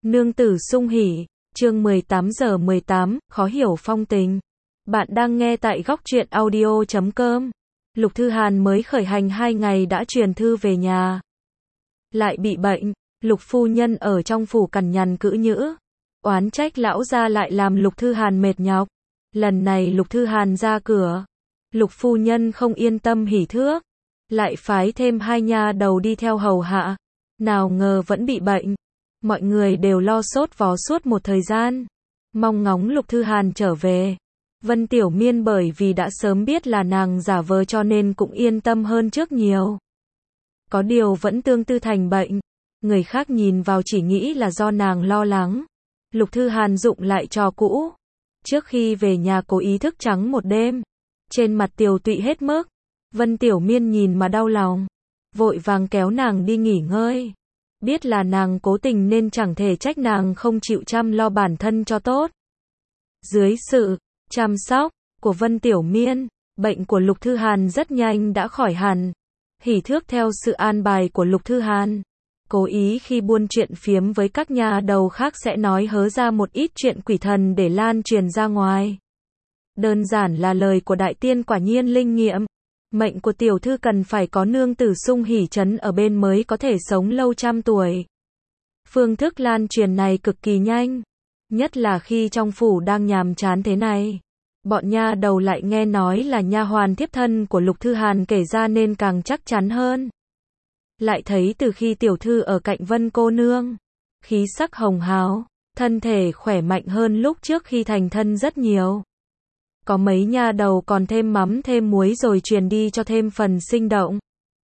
Nương tử sung hỉ, chương 18:18, khó hiểu phong tình. Bạn đang nghe tại góc truyện audio.com. Lục Thư Hàn mới khởi hành 2 ngày đã truyền thư về nhà. Lại bị bệnh, Lục phu nhân ở trong phủ cằn nhằn cữ nhữ. Oán trách lão gia lại làm Lục Thư Hàn mệt nhọc. Lần này Lục Thư Hàn ra cửa. Lục phu nhân không yên tâm hỉ thước. Lại phái thêm 2 nha đầu đi theo hầu hạ. Nào ngờ vẫn bị bệnh. Mọi người đều lo sốt vó suốt một thời gian. Mong ngóng Lục Thư Hàn trở về. Vân Tiểu Miên bởi vì đã sớm biết là nàng giả vờ cho nên cũng yên tâm hơn trước nhiều. Có điều vẫn tương tư thành bệnh. Người khác nhìn vào chỉ nghĩ là do nàng lo lắng. Lục Thư Hàn dụng lại trò cũ. Trước khi về nhà cố ý thức trắng một đêm. Trên mặt tiều tụy hết mức. Vân Tiểu Miên nhìn mà đau lòng. Vội vàng kéo nàng đi nghỉ ngơi. Biết là nàng cố tình nên chẳng thể trách nàng không chịu chăm lo bản thân cho tốt. Dưới sự chăm sóc của Vân Tiểu Miên, bệnh của Lục Thư Hàn rất nhanh đã khỏi hẳn. Hỉ thước theo sự an bài của Lục Thư Hàn. Cố ý khi buôn chuyện phiếm với các nhà đầu khác sẽ nói hớ ra một ít chuyện quỷ thần để lan truyền ra ngoài. Đơn giản là lời của đại tiên quả nhiên linh nghiệm. Mệnh của tiểu thư cần phải có nương tử sung hỉ trấn ở bên mới có thể sống lâu trăm tuổi. Phương thức lan truyền này cực kỳ nhanh. Nhất là khi trong phủ đang nhàm chán thế này. Bọn nha đầu lại nghe nói là nha hoàn thiếp thân của Lục Thư Hàn kể ra nên càng chắc chắn hơn. Lại thấy từ khi tiểu thư ở cạnh Vân cô nương, khí sắc hồng hào, thân thể khỏe mạnh hơn lúc trước khi thành thân rất nhiều. Có mấy nha đầu còn thêm mắm thêm muối rồi truyền đi cho thêm phần sinh động.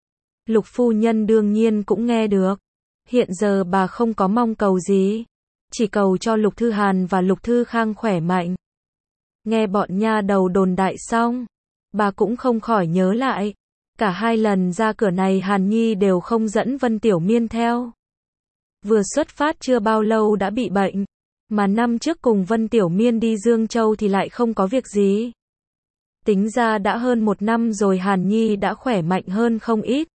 Lục phu nhân đương nhiên cũng nghe được. Hiện giờ bà không có mong cầu gì. Chỉ cầu cho Lục Thư Hàn và Lục Thư Khang khỏe mạnh. Nghe bọn nha đầu đồn đại xong. Bà cũng không khỏi nhớ lại. Cả 2 lần ra cửa này Hàn Nhi đều không dẫn Vân Tiểu Miên theo. Vừa xuất phát chưa bao lâu đã bị bệnh. Mà năm trước cùng Vân Tiểu Miên đi Dương Châu thì lại không có việc gì. Tính ra đã hơn 1 năm rồi Hàn Nhi đã khỏe mạnh hơn không ít.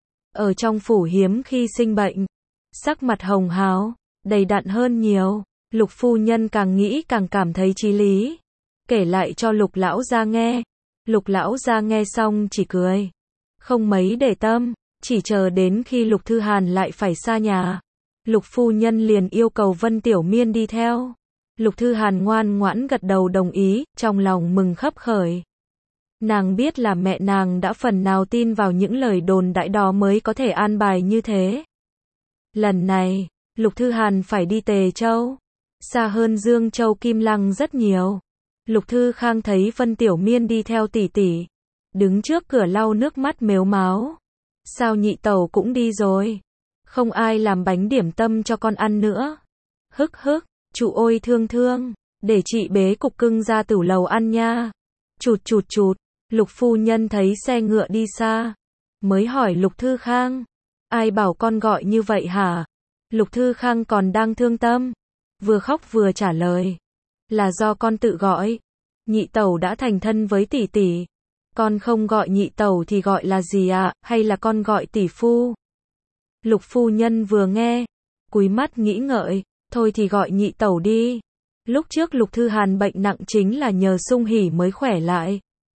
Ở trong phủ hiếm khi sinh bệnh. Sắc mặt hồng hào, đầy đặn hơn nhiều. Lục phu nhân càng nghĩ càng cảm thấy chí lý. Kể lại cho Lục lão gia nghe. Lục lão gia nghe xong chỉ cười. Không mấy để tâm, chỉ chờ đến khi Lục Thư Hàn lại phải xa nhà. Lục phu nhân liền yêu cầu Vân Tiểu Miên đi theo. Lục Thư Hàn ngoan ngoãn gật đầu đồng ý, trong lòng mừng khấp khởi. Nàng biết là mẹ nàng đã phần nào tin vào những lời đồn đại đó mới có thể an bài như thế. Lần này, Lục Thư Hàn phải đi Tề Châu. Xa hơn Dương Châu Kim Lăng rất nhiều. Lục Thư Khang thấy Vân Tiểu Miên đi theo tỷ tỷ. Đứng trước cửa lau nước mắt mếu máo. Sao nhị tẩu cũng đi rồi? Không ai làm bánh điểm tâm cho con ăn nữa. Hức hức, chủ ôi thương thương, để chị bế cục cưng ra tửu lầu ăn nha. Chụt chụt chụt, Lục phu nhân thấy xe ngựa đi xa. Mới hỏi Lục Thư Khang. Ai bảo con gọi như vậy hả? Lục Thư Khang còn đang thương tâm. Vừa khóc vừa trả lời. Là do con tự gọi. Nhị tẩu đã thành thân với tỷ tỷ. Con không gọi nhị tẩu thì gọi là gì ạ? Hay là con gọi tỷ phu? Lục phu nhân vừa nghe, cúi mắt nghĩ ngợi, thôi thì gọi nhị tẩu đi. Lúc trước Lục Thư Hàn bệnh nặng chính là nhờ sung hỉ mới khỏe lại.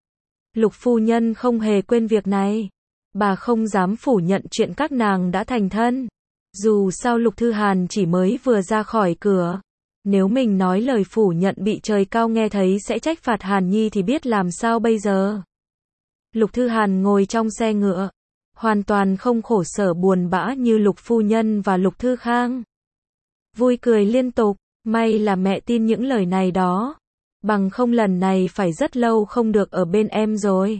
Lục phu nhân không hề quên việc này. Bà không dám phủ nhận chuyện các nàng đã thành thân. Dù sao Lục Thư Hàn chỉ mới vừa ra khỏi cửa. Nếu mình nói lời phủ nhận bị trời cao nghe thấy sẽ trách phạt Hàn Nhi thì biết làm sao bây giờ. Lục Thư Hàn ngồi trong xe ngựa. Hoàn toàn không khổ sở buồn bã như Lục phu nhân và Lục Thư Khang. Vui cười liên tục, may là mẹ tin những lời này đó. Bằng không lần này phải rất lâu không được ở bên em rồi.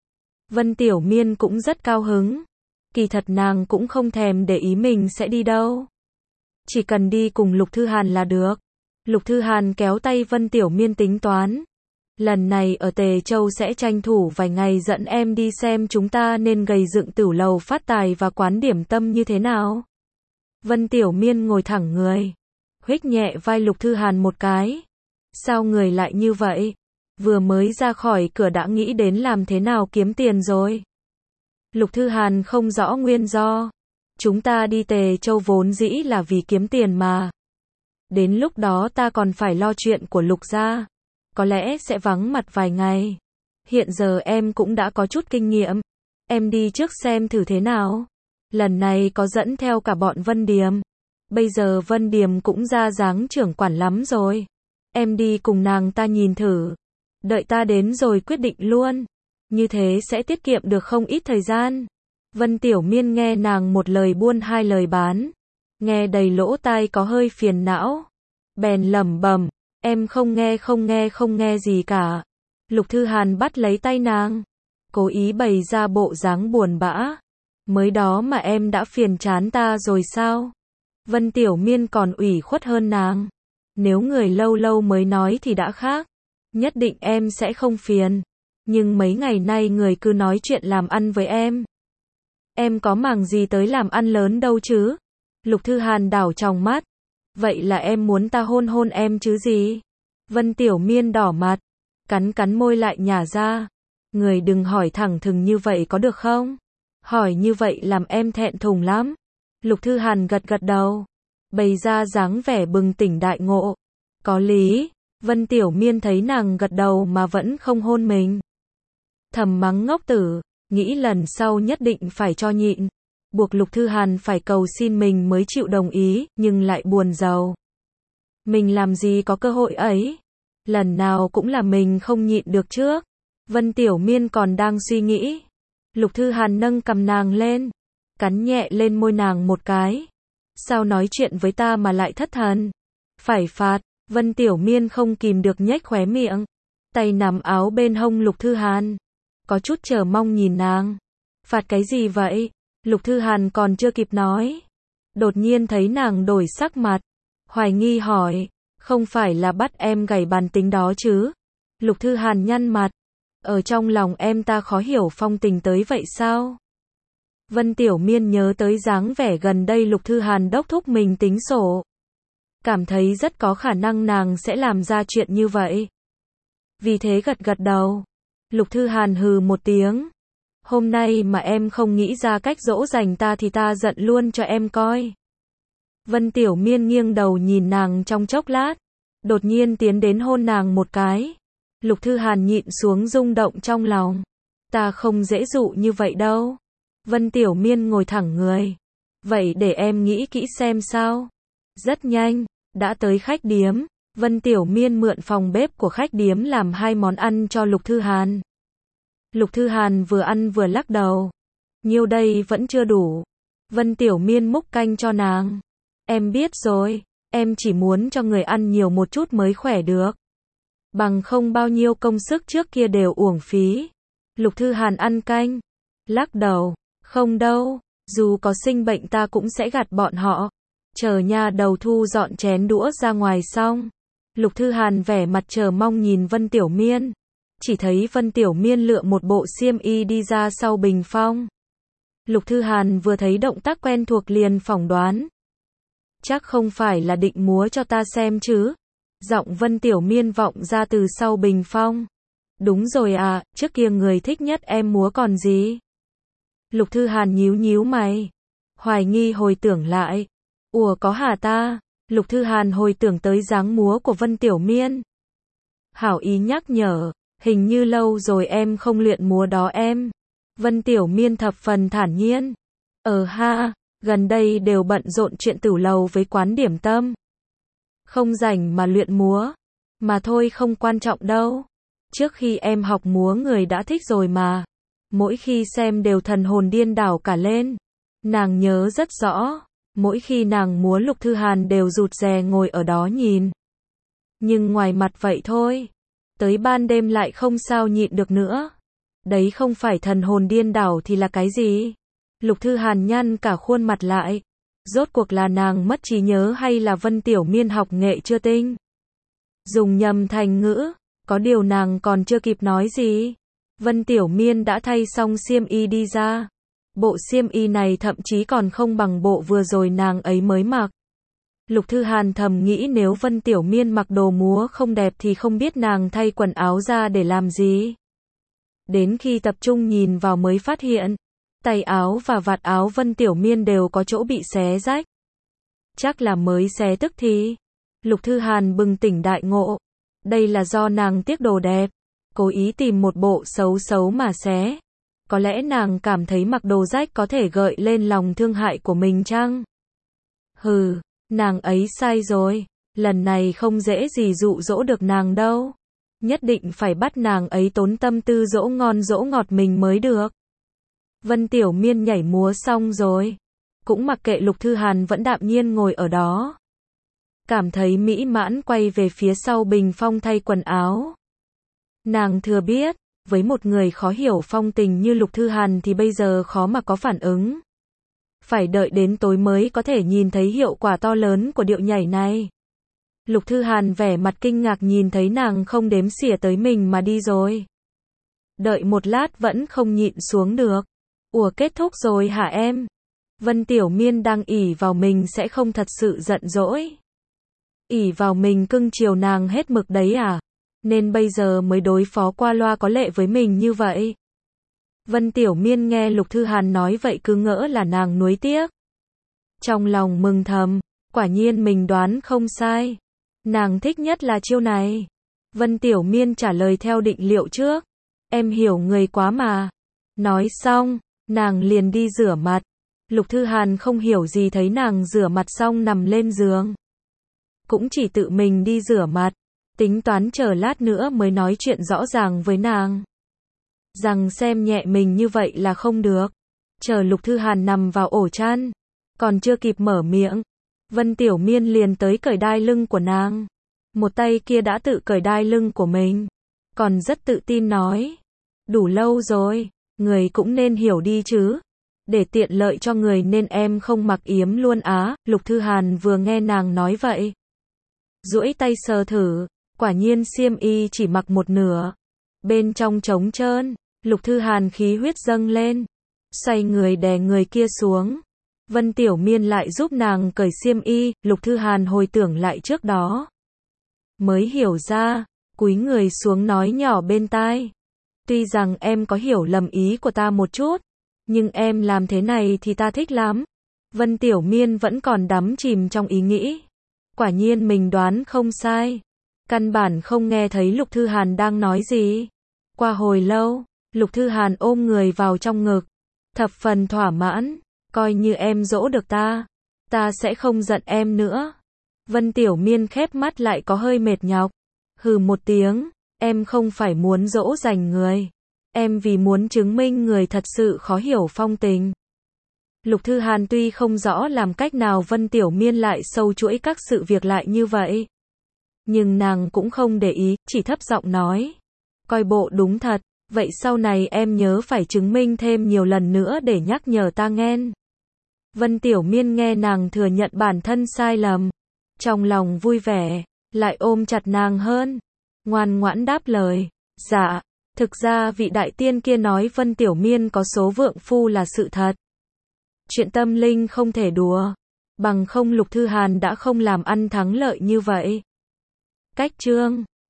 Vân Tiểu Miên cũng rất cao hứng. Kỳ thật nàng cũng không thèm để ý mình sẽ đi đâu. Chỉ cần đi cùng Lục Thư Hàn là được. Lục Thư Hàn kéo tay Vân Tiểu Miên tính toán. Lần này ở Tề Châu sẽ tranh thủ vài ngày dẫn em đi xem chúng ta nên gầy dựng tửu lầu phát tài và quán điểm tâm như thế nào. Vân Tiểu Miên ngồi thẳng người. Huých nhẹ vai Lục Thư Hàn một cái. Sao người lại như vậy? Vừa mới ra khỏi cửa đã nghĩ đến làm thế nào kiếm tiền rồi. Lục Thư Hàn không rõ nguyên do. Chúng ta đi Tề Châu vốn dĩ là vì kiếm tiền mà. Đến lúc đó ta còn phải lo chuyện của Lục gia. Có lẽ sẽ vắng mặt vài ngày. Hiện giờ em cũng đã có chút kinh nghiệm. Em đi trước xem thử thế nào. Lần này có dẫn theo cả bọn Vân Điềm. Bây giờ Vân Điềm cũng ra dáng trưởng quản lắm rồi. Em đi cùng nàng ta nhìn thử. Đợi ta đến rồi quyết định luôn. Như thế sẽ tiết kiệm được không ít thời gian. Vân Tiểu Miên nghe nàng một lời buôn hai lời bán. Nghe đầy lỗ tai có hơi phiền não. Bèn lẩm bẩm, em không nghe gì cả. Lục Thư Hàn bắt lấy tay nàng. Cố ý bày ra bộ dáng buồn bã. Mới đó mà em đã phiền chán ta rồi sao? Vân Tiểu Miên còn ủy khuất hơn nàng. Nếu người lâu lâu mới nói thì đã khác. Nhất định em sẽ không phiền. Nhưng mấy ngày nay người cứ nói chuyện làm ăn với em. Em có màng gì tới làm ăn lớn đâu chứ? Lục Thư Hàn đảo tròng mắt. Vậy là em muốn ta hôn hôn em chứ gì? Vân Tiểu Miên đỏ mặt. Cắn môi lại nhả ra. Người đừng hỏi thẳng thừng như vậy có được không? Hỏi như vậy làm em thẹn thùng lắm. Lục Thư Hàn gật đầu. Bày ra dáng vẻ bừng tỉnh đại ngộ. Có lý. Vân Tiểu Miên thấy nàng gật đầu mà vẫn không hôn mình. Thầm mắng ngốc tử. Nghĩ lần sau nhất định phải cho nhịn. Buộc Lục Thư Hàn phải cầu xin mình mới chịu đồng ý, nhưng lại buồn rầu. Mình làm gì có cơ hội ấy. Lần nào cũng là mình không nhịn được trước. Vân Tiểu Miên còn đang suy nghĩ. Lục Thư Hàn nâng cằm nàng lên. Cắn nhẹ lên môi nàng một cái. Sao nói chuyện với ta mà lại thất thần? Phải phạt. Vân Tiểu Miên không kìm được nhếch khóe miệng. Tay nắm áo bên hông Lục Thư Hàn. Có chút chờ mong nhìn nàng. Phạt cái gì vậy? Lục Thư Hàn còn chưa kịp nói. Đột nhiên thấy nàng đổi sắc mặt. Hoài nghi hỏi. Không phải là bắt em gảy bàn tính đó chứ? Lục Thư Hàn nhăn mặt. Ở trong lòng em ta khó hiểu phong tình tới vậy sao? Vân Tiểu Miên nhớ tới dáng vẻ gần đây Lục Thư Hàn đốc thúc mình tính sổ. Cảm thấy rất có khả năng nàng sẽ làm ra chuyện như vậy. Vì thế gật đầu. Lục Thư Hàn hừ một tiếng. Hôm nay mà em không nghĩ ra cách dỗ dành ta thì ta giận luôn cho em coi. Vân Tiểu Miên nghiêng đầu nhìn nàng trong chốc lát. Đột nhiên tiến đến hôn nàng một cái. Lục Thư Hàn nhịn xuống rung động trong lòng. Ta không dễ dụ như vậy đâu. Vân Tiểu Miên ngồi thẳng người. Vậy để em nghĩ kỹ xem sao. Rất nhanh, đã tới khách điếm. Vân Tiểu Miên mượn phòng bếp của khách điếm làm 2 món ăn cho Lục Thư Hàn. Lục Thư Hàn vừa ăn vừa lắc đầu. Nhiêu đây vẫn chưa đủ. Vân Tiểu Miên múc canh cho nàng. Em biết rồi, em chỉ muốn cho người ăn nhiều một chút mới khỏe được. Bằng không bao nhiêu công sức trước kia đều uổng phí. Lục Thư Hàn ăn canh. Lắc đầu. Không đâu, dù có sinh bệnh ta cũng sẽ gạt bọn họ. Chờ nha đầu thu dọn chén đũa ra ngoài xong. Lục Thư Hàn vẻ mặt chờ mong nhìn Vân Tiểu Miên. Chỉ thấy Vân Tiểu Miên lựa một bộ xiêm y đi ra sau bình phong. Lục Thư Hàn vừa thấy động tác quen thuộc liền phỏng đoán. Chắc không phải là định múa cho ta xem chứ? Giọng Vân Tiểu Miên vọng ra từ sau bình phong. Đúng rồi à, trước kia người thích nhất em múa còn gì? Lục Thư Hàn nhíu mày. Hoài nghi hồi tưởng lại. Ủa có hả ta? Lục Thư Hàn hồi tưởng tới dáng múa của Vân Tiểu Miên. Hảo ý nhắc nhở. Hình như lâu rồi em không luyện múa đó em. Vân Tiểu Miên thập phần thản nhiên. Ha, gần đây đều bận rộn chuyện tửu lầu với quán điểm tâm. Không rảnh mà luyện múa. Mà thôi không quan trọng đâu. Trước khi em học múa người đã thích rồi mà. Mỗi khi xem đều thần hồn điên đảo cả lên. Nàng nhớ rất rõ. Mỗi khi nàng múa Lục Thư Hàn đều rụt rè ngồi ở đó nhìn. Nhưng ngoài mặt vậy thôi. Tới ban đêm lại không sao nhịn được nữa. Đấy không phải thần hồn điên đảo thì là cái gì? Lục Thư Hàn nhăn cả khuôn mặt lại. Rốt cuộc là nàng mất trí nhớ hay là Vân Tiểu Miên học nghệ chưa tinh? Dùng nhầm thành ngữ. Có điều nàng còn chưa kịp nói gì. Vân Tiểu Miên đã thay xong xiêm y đi ra. Bộ xiêm y này thậm chí còn không bằng bộ vừa rồi nàng ấy mới mặc. Lục Thư Hàn thầm nghĩ nếu Vân Tiểu Miên mặc đồ múa không đẹp thì không biết nàng thay quần áo ra để làm gì. Đến khi tập trung nhìn vào mới phát hiện, tay áo và vạt áo Vân Tiểu Miên đều có chỗ bị xé rách. Chắc là mới xé tức thì. Lục Thư Hàn bừng tỉnh đại ngộ. Đây là do nàng tiếc đồ đẹp, cố ý tìm một bộ xấu xấu mà xé. Có lẽ nàng cảm thấy mặc đồ rách có thể gợi lên lòng thương hại của mình chăng? Hừ, nàng ấy sai rồi. Lần này không dễ gì dụ dỗ được nàng đâu. Nhất định phải bắt nàng ấy tốn tâm tư dỗ ngon dỗ ngọt mình mới được. Vân Tiểu Miên nhảy múa xong rồi. Cũng mặc kệ Lục Thư Hàn vẫn đạm nhiên ngồi ở đó. Cảm thấy mỹ mãn quay về phía sau bình phong thay quần áo. Nàng thừa biết, với một người khó hiểu phong tình như Lục Thư Hàn thì bây giờ khó mà có phản ứng. Phải đợi đến tối mới có thể nhìn thấy hiệu quả to lớn của điệu nhảy này. Lục Thư Hàn vẻ mặt kinh ngạc nhìn thấy nàng không đếm xỉa tới mình mà đi rồi. Đợi một lát vẫn không nhịn xuống được. Ủa kết thúc rồi hả em? Vân Tiểu Miên đang ỷ vào mình sẽ không thật sự giận dỗi. Ỷ vào mình cưng chiều nàng hết mực đấy à? Nên bây giờ mới đối phó qua loa có lệ với mình như vậy. Vân Tiểu Miên nghe Lục Thư Hàn nói vậy cứ ngỡ là nàng nuối tiếc. Trong lòng mừng thầm, quả nhiên mình đoán không sai. Nàng thích nhất là chiêu này. Vân Tiểu Miên trả lời theo định liệu trước. Em hiểu người quá mà. Nói xong, nàng liền đi rửa mặt. Lục Thư Hàn không hiểu gì thấy nàng rửa mặt xong nằm lên giường. Cũng chỉ tự mình đi rửa mặt. Tính toán chờ lát nữa mới nói chuyện rõ ràng với nàng. Rằng xem nhẹ mình như vậy là không được. Chờ Lục Thư Hàn nằm vào ổ chăn. Còn chưa kịp mở miệng. Vân Tiểu Miên liền tới cởi đai lưng của nàng. Một tay kia đã tự cởi đai lưng của mình. Còn rất tự tin nói. Đủ lâu rồi, người cũng nên hiểu đi chứ. Để tiện lợi cho người nên em không mặc yếm luôn á. Lục Thư Hàn vừa nghe nàng nói vậy. Duỗi tay sờ thử. Quả nhiên xiêm y chỉ mặc một nửa. Bên trong trống trơn. Lục Thư Hàn khí huyết dâng lên. Xoay người đè người kia xuống. Vân Tiểu Miên lại giúp nàng cởi xiêm y. Lục Thư Hàn hồi tưởng lại trước đó. Mới hiểu ra. Cúi người xuống nói nhỏ bên tai. Tuy rằng em có hiểu lầm ý của ta một chút. Nhưng em làm thế này thì ta thích lắm. Vân Tiểu Miên vẫn còn đắm chìm trong ý nghĩ. Quả nhiên mình đoán không sai. Căn bản không nghe thấy Lục Thư Hàn đang nói gì. Qua hồi lâu, Lục Thư Hàn ôm người vào trong ngực. Thập phần thỏa mãn. Coi như em dỗ được ta. Ta sẽ không giận em nữa. Vân Tiểu Miên khép mắt lại có hơi mệt nhọc. Hừ một tiếng. Em không phải muốn dỗ dành người. Em vì muốn chứng minh người thật sự khó hiểu phong tình. Lục Thư Hàn tuy không rõ làm cách nào Vân Tiểu Miên lại sâu chuỗi các sự việc lại như vậy. Nhưng nàng cũng không để ý, chỉ thấp giọng nói. Coi bộ đúng thật, vậy sau này em nhớ phải chứng minh thêm nhiều lần nữa để nhắc nhở ta nghen. Vân Tiểu Miên nghe nàng thừa nhận bản thân sai lầm. Trong lòng vui vẻ, lại ôm chặt nàng hơn. Ngoan ngoãn đáp lời. Dạ, thực ra vị đại tiên kia nói Vân Tiểu Miên có số vượng phu là sự thật. Chuyện tâm linh không thể đùa. Bằng không Lục Thư Hàn đã không làm ăn thắng lợi như vậy. Cách chương